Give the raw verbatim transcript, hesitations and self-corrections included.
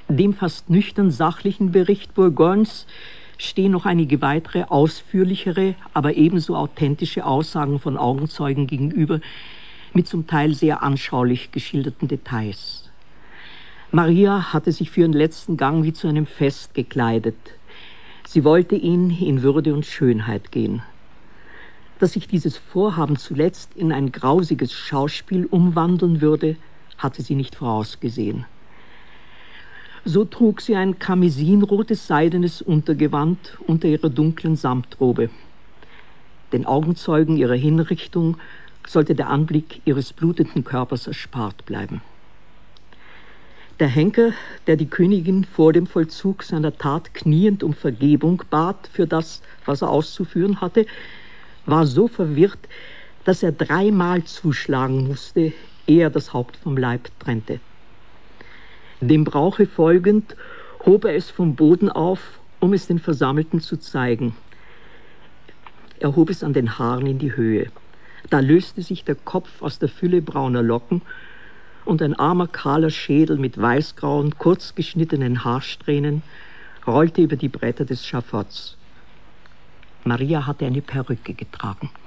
Dem fast nüchtern sachlichen Bericht Bourgognes stehen noch einige weitere, ausführlichere, aber ebenso authentische Aussagen von Augenzeugen gegenüber, mit zum Teil sehr anschaulich geschilderten Details. Maria hatte sich für ihren letzten Gang wie zu einem Fest gekleidet. Sie wollte ihn in Würde und Schönheit gehen. Dass sich dieses Vorhaben zuletzt in ein grausiges Schauspiel umwandeln würde, hatte sie nicht vorausgesehen. So trug sie ein karmesinrotes seidenes Untergewand unter ihrer dunklen Samtrobe. Den Augenzeugen ihrer Hinrichtung sollte der Anblick ihres blutenden Körpers erspart bleiben. Der Henker, der die Königin vor dem Vollzug seiner Tat kniend um Vergebung bat für das, was er auszuführen hatte, war so verwirrt, dass er dreimal zuschlagen musste, ehe er das Haupt vom Leib trennte. Dem Brauche folgend hob er es vom Boden auf, um es den Versammelten zu zeigen. Er hob es an den Haaren in die Höhe. Da löste sich der Kopf aus der Fülle brauner Locken und ein armer, kahler Schädel mit weißgrauen, kurz geschnittenen Haarsträhnen rollte über die Bretter des Schafotts. Maria hatte eine Perücke getragen.